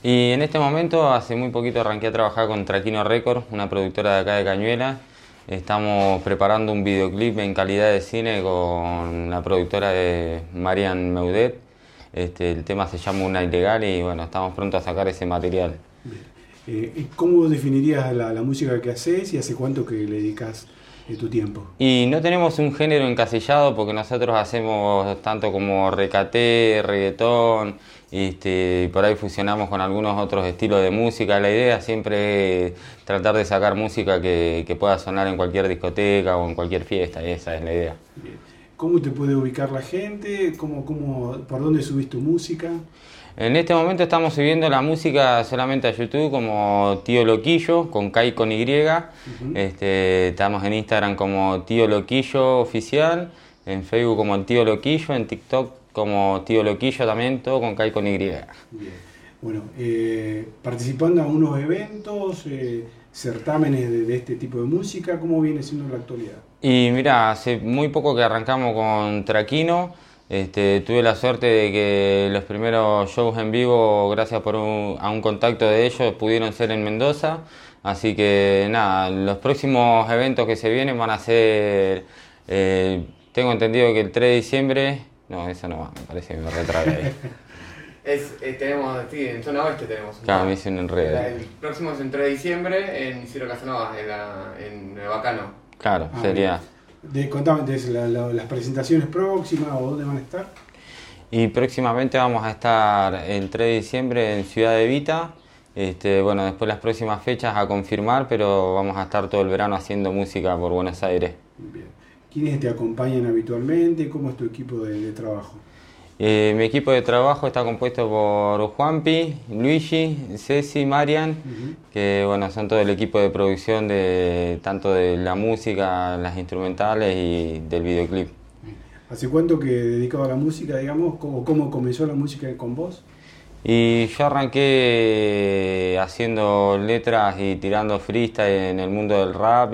Y en este momento, hace muy poquito arranqué a trabajar con Traquino Records, una productora de acá de Cañuelas. Estamos preparando un videoclip en calidad de cine con la productora de Marian Meudet. El tema se llama Una Ilegal y bueno, estamos pronto a sacar ese material. ¿Cómo definirías la música que haces y hace cuánto que le dedicas tu tiempo? Y no tenemos un género encasillado porque nosotros hacemos tanto como recaté, reggaetón, y por ahí fusionamos con algunos otros estilos de música. La idea siempre es tratar de sacar música que pueda sonar en cualquier discoteca o en cualquier fiesta, y esa es la idea. Bien. ¿Cómo te puede ubicar la gente? ¿Por dónde subís tu música? En este momento estamos subiendo la música solamente a YouTube como Tío Loquillo, con K y con Y. Estamos en Instagram como Tío Loquillo Oficial, en Facebook como el Tío Loquillo, en TikTok como Tío Loquillo también, todo con K y con Y. Bien. Bueno, participando en unos eventos, certámenes de este tipo de música, ¿cómo viene siendo la actualidad? Y mira, hace muy poco que arrancamos con Traquino. Tuve la suerte de que los primeros shows en vivo, gracias a un contacto de ellos, pudieron ser en Mendoza. Así que nada, los próximos eventos que se vienen van a ser, tengo entendido que el 3 de diciembre, no, eso no va, me parece que me retrae ahí. Sí, en zona oeste tenemos. Claro, me hice un enredo. El próximo es el 3 de diciembre en Isidro Casanova, en el Bacano. Claro, sería. Contame las presentaciones próximas o dónde van a estar. Y próximamente vamos a estar el 3 de diciembre en Ciudad de Vita. Bueno, después las próximas fechas a confirmar, pero vamos a estar todo el verano haciendo música por Buenos Aires. Bien. ¿Quiénes te acompañan habitualmente? ¿Cómo es tu equipo de trabajo? Mi equipo de trabajo está compuesto por Juanpi, Luigi, Ceci, Marian, que bueno, son todo el equipo de producción tanto de la música, las instrumentales y del videoclip. ¿Hace cuánto que dedicado a la música, digamos? ¿Cómo comenzó la música con vos? Y yo arranqué haciendo letras y tirando freestyle en el mundo del rap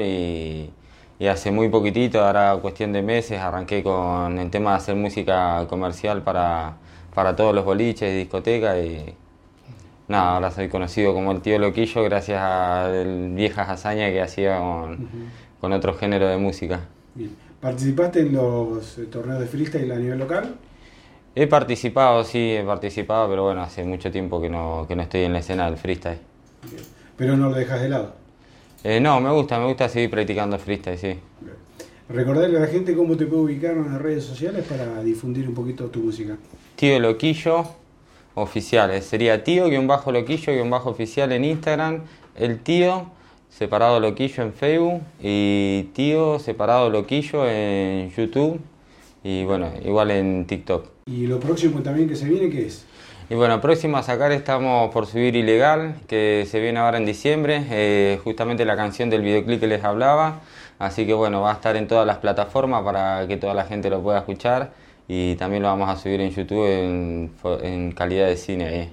y hace muy poquitito, ahora cuestión de meses, arranqué con el tema de hacer música comercial para todos los boliches, discotecas y nada, ahora soy conocido como el Tío Loquillo gracias a viejas hazañas que hacía con otro género de música. Bien. ¿Participaste en los torneos de freestyle a nivel local? He participado, sí, pero bueno, hace mucho tiempo que no estoy en la escena del freestyle. Bien. Pero no lo dejas de lado. No, me gusta seguir practicando freestyle, sí. Recordarle a la gente cómo te puede ubicar en las redes sociales para difundir un poquito tu música. Tío Loquillo Oficial, sería Tío-Loquillo-Oficial en Instagram, el Tío separado Loquillo en Facebook y Tío separado Loquillo en YouTube y bueno, igual en TikTok. ¿Y lo próximo también que se viene qué es? Y bueno, próximo a sacar estamos por subir Ilegal, que se viene ahora en diciembre, justamente la canción del videoclip que les hablaba. Así que bueno, va a estar en todas las plataformas para que toda la gente lo pueda escuchar y también lo vamos a subir en YouTube en calidad de cine.